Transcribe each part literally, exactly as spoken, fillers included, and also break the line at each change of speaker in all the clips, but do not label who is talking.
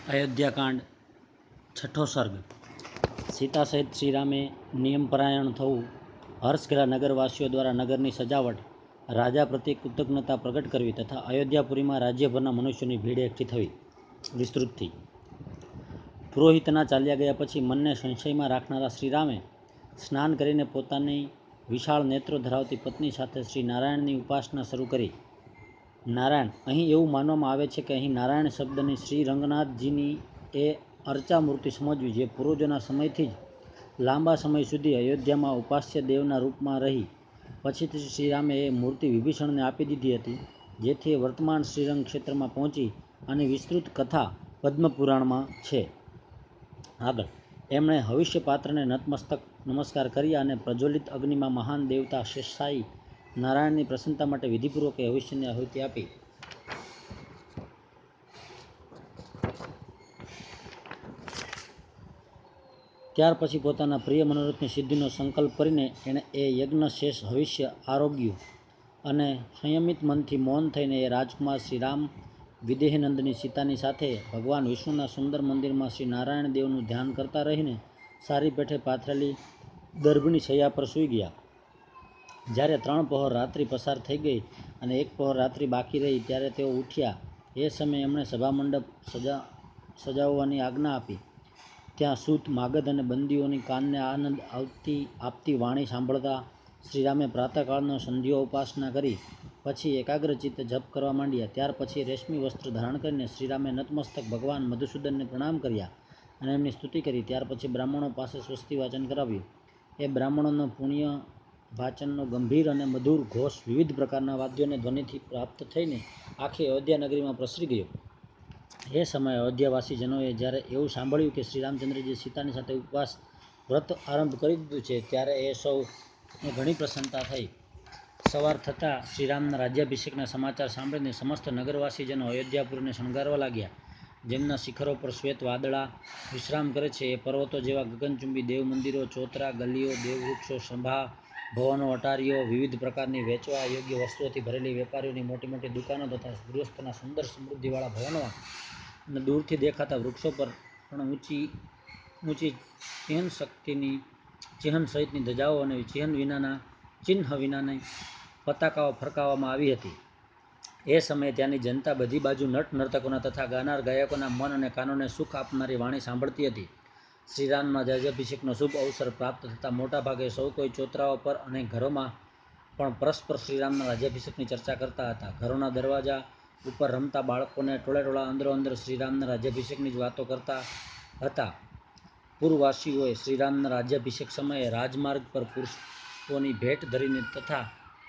અયોધ્યાકાંડ છઠ્ઠો સર્ગ. સીતા સહિત શ્રીરામે નિયમપરાયણ થવું, હર્ષઘેલા નગરવાસીઓ દ્વારા નગરની સજાવટ, રાજા પ્રત્યે કૃતજ્ઞતા પ્રગટ કરવી તથા અયોધ્યાપુરીમાં રાજ્યભરના મનુષ્યોની ભીડ એકઠી થવી. વિસ્તૃતથી પુરોહિતના ચાલ્યા ગયા પછી મનને સંશયમાં રાખનારા શ્રીરામે સ્નાન કરીને પોતાની વિશાળ નેત્રો ધરાવતી પત્ની સાથે શ્રી નારાયણની ઉપાસના શરૂ કરી. નારાયણ અહીં એવું માનવામાં આવે છે કે અહીં નારાયણ શબ્દની શ્રી રંગનાથજીની એ અર્ચા મૂર્તિ સમજવી જે પૂર્વજોના સમયથી જ લાંબા સમય સુધી અયોધ્યામાં ઉપાસ્ય દેવના રૂપમાં રહી. પછીથી શ્રીરામે એ મૂર્તિ વિભીષણને આપી દીધી હતી, જેથી એ વર્તમાન શ્રીરંગ ક્ષેત્રમાં પહોંચી અને વિસ્તૃત કથા પદ્મપુરાણમાં છે. આગળ એમણે હવિષ્ય પાત્રને નતમસ્તક નમસ્કાર કર્યા અને પ્રજ્વલિત અગ્નિમાં મહાન દેવતા શેષશાયી નારાયણની પ્રસન્નતા માટે વિધિપૂર્વક એ હવિષ્યની આહુતિ આપી. ત્યાર પછી પોતાના પ્રિય મનોરથની સિદ્ધિનો સંકલ્પ કરીને એણે એ યજ્ઞ શેષ હવિષ્ય આરોગ્યું અને સંયમિત મનથી મૌન થઈને એ રાજકુમાર શ્રીરામ વિદેહનંદની સીતાની સાથે ભગવાન વિષ્ણુના સુંદર મંદિરમાં શ્રી નારાયણ દેવનું ધ્યાન કરતા રહીને સારી પેઠે પાથરેલી દર્ભની શૈયા પર સૂઈ ગયા. જ્યારે ત્રણ પહોર રાત્રિ પસાર થઈ ગઈ અને એક પહોર રાત્રિ બાકી રહી ત્યારે તેઓ ઉઠ્યા. એ સમયે એમણે સભામંડપ સજા સજાવવાની આજ્ઞા આપી. ત્યાં સૂત, માગધ અને બંદીઓની કાનને આનંદ આવતી આપતી વાણી સાંભળતા શ્રીરામે પ્રાતઃકાળનો સંધ્યો ઉપાસના કરી પછી એકાગ્રચિત્તે જપ કરવા માંડ્યા. ત્યાર પછી રેશમી વસ્ત્ર ધારણ કરીને શ્રીરામે નતમસ્તક ભગવાન મધુસૂદનને પ્રણામ કર્યા અને એમની સ્તુતિ કરી. ત્યાર પછી બ્રાહ્મણો પાસે સ્વસ્તિ વાચન કરાવ્યું. એ બ્રાહ્મણોનો પુણ્ય વાચનનો ગંભીર અને મધુર ઘોષ વિવિધ પ્રકારના વાદ્યોને ધ્વનિથી પ્રાપ્ત થઈને આખી અયોધ્યા નગરીમાં પ્રસરી ગયો. એ સમયે અયોધ્યાવાસીજનોએ જ્યારે એવું સાંભળ્યું કે શ્રીરામચંદ્રજીએ સીતાની સાથે ઉપવાસ વ્રત આરંભ કરી દીધું છે, ત્યારે એ સૌને ઘણી પ્રસન્નતા થઈ. સવાર થતાં શ્રીરામના રાજ્યાભિષેકના સમાચાર સાંભળીને સમસ્ત નગરવાસીજનો અયોધ્યાપુરીને શણગારવા લાગ્યા. જેમના શિખરો પર શ્વેત વાદળા વિશ્રામ કરે છે, એ પર્વતો જેવા ગગનચુંબી દેવ મંદિરો, ચોતરા, ગલીઓ, દેવવૃક્ષો, સભા ભવનો, અટારીઓ, વિવિધ પ્રકારની વેચવા યોગ્ય વસ્તુઓથી ભરેલી વેપારીઓની મોટી મોટી દુકાનો તથા ગૃહસ્થોના સુંદર સમૃદ્ધિવાળા ભવનો અને દૂરથી દેખાતા વૃક્ષો પર પણ ઊંચી ઊંચી ચિહ્ન શક્તિની ચિહ્ન સહિતની ધજાઓ અને ચિહ્ન વિનાના ચિહ્ન વિનાની પતાકાઓ ફરકાવવામાં આવી હતી. એ સમયે ત્યાંની જનતા બધી બાજુ નટ નર્તકોના તથા ગાનાર ગાયકોના મન અને કાનોને સુખ આપનારી વાણી સાંભળતી હતી. શ્રીરામના રાજ્યાભિષેકનો શુભ અવસર પ્રાપ્ત થતાં મોટાભાગે સૌ કોઈ ચોતરાઓ પર અને ઘરોમાં પણ પરસ્પર શ્રીરામના રાજ્યાભિષેકની ચર્ચા કરતા હતા. ઘરોના દરવાજા ઉપર રમતા બાળકોને ટોળે ટોળા અંદરો અંદર શ્રીરામના રાજ્યાભિષેકની જ વાતો કરતા હતા. પુરવાસીઓએ શ્રીરામના રાજ્યાભિષેક સમયે રાજમાર્ગ પર પુષ્પોની ભેટ ધરીને તથા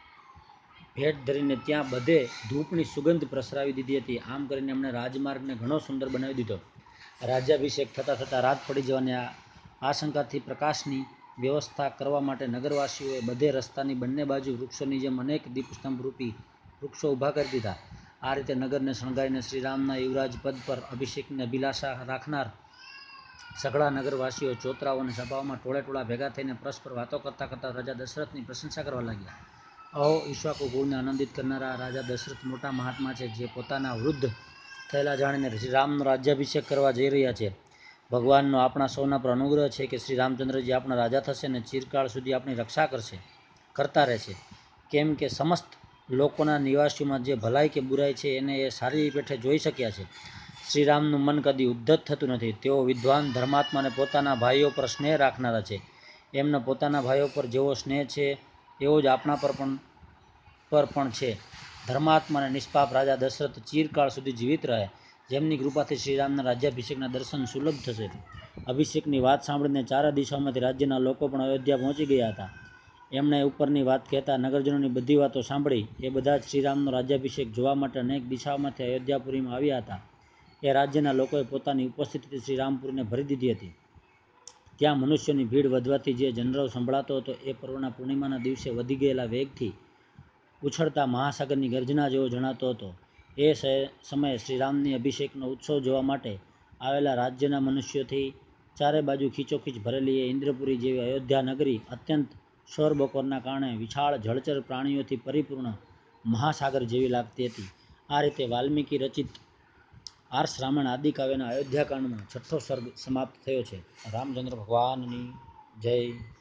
ભેટ ધરીને ત્યાં બધે ધૂપની સુગંધ પ્રસરાવી દીધી હતી. આમ કરીને એમણે રાજમાર્ગને ઘણો સુંદર બનાવી દીધો. રાજ્યાભિષેક થતાં થતાં રાત પડી જવાની આશંકાથી પ્રકાશની વ્યવસ્થા કરવા માટે નગરવાસીઓએ બધે રસ્તાની બંને બાજુ વૃક્ષોની જેમ અનેક દીપસ્તંભરૂપી વૃક્ષો ઊભા કરી દીધા. આ રીતે નગરને શણગારીને શ્રીરામના યુવરાજ પદ પર અભિષેકની અભિલાષા રાખનાર સઘળા નગરવાસીઓ ચોતરાઓ અને સભાઓમાં ટોળે ટોળા ભેગા થઈને પરસ્પર વાતો કરતા કરતા રાજા દશરથની પ્રશંસા કરવા લાગ્યા. અહો, ઈક્ષ્વાકુ કુળને આનંદિત કરનારા રાજા દશરથ મોટા મહાત્મા છે, જે પોતાના વૃદ્ધ થયેલા જાણીને શ્રીરામનો રાજ્યાભિષેક કરવા જઈ રહ્યા છે. ભગવાનનો આપણા સૌના પર અનુગ્રહ છે કે શ્રી રામચંદ્રજી આપણા રાજા થશે અને ચિરકાળ સુધી આપણી રક્ષા કરશે કરતા રહેશે. કેમ કે સમસ્ત લોકોના નિવાસીઓમાં જે ભલાઈ કે બુરાઈ છે એને એ સારી પેઠે જોઈ શક્યા છે. શ્રીરામનું મન કદી ઉદ્ધત થતું નથી. તેઓ વિદ્વાન, ધર્માત્મા અને પોતાના ભાઈઓ પર સ્નેહ રાખનારા છે. એમનો પોતાના ભાઈઓ પર જેવો સ્નેહ છે એવો જ આપણા પર પણ પર પણ છે. ધર્માત્મા અને નિષ્પાપ રાજા દશરથ ચિરકાળ સુધી જીવિત રહે, જેમની કૃપાથી શ્રીરામના રાજ્યાભિષેકના દર્શન સુલભ થશે. અભિષેકની વાત સાંભળીને ચારે દિશાઓમાંથી રાજ્યના લોકો પણ અયોધ્યા પહોંચી ગયા હતા. એમણે ઉપરની વાત કહેતા નગરજનોની બધી વાતો સાંભળી એ બધા જ શ્રીરામનો રાજ્યાભિષેક જોવા માટે અનેક દિશાઓમાંથી અયોધ્યાપુરીમાં આવ્યા હતા. એ રાજ્યના લોકોએ પોતાની ઉપસ્થિતિથી શ્રીરામપુરીને ભરી દીધી હતી. ત્યાં મનુષ્યોની ભીડ વધવાથી જે જનરવ સંભળાતો હતો એ પર્વના પૂર્ણિમાના દિવસે વધી ગયેલા વેગથી ઉછળતા મહાસાગરની ગર્જના જેવો જણાતો હતો. એ સમયે શ્રીરામની અભિષેકનો ઉત્સવ જોવા માટે આવેલા રાજ્યના મનુષ્યોથી ચારે બાજુ ખીચોખીચ ભરેલી એ ઇન્દ્રપુરી જેવી અયોધ્યા નગરી અત્યંત શોર બકોરના કારણે વિશાળ જળચર પ્રાણીઓથી પરિપૂર્ણ મહાસાગર જેવી લાગતી હતી. આ રીતે વાલ્મીકી રચિત આર્ષ રામાયણ આદિકાવ્યના અયોધ્યાકાંડનો છઠ્ઠો સર્ગ સમાપ્ત થયો છે. રામચંદ્ર ભગવાનની જય.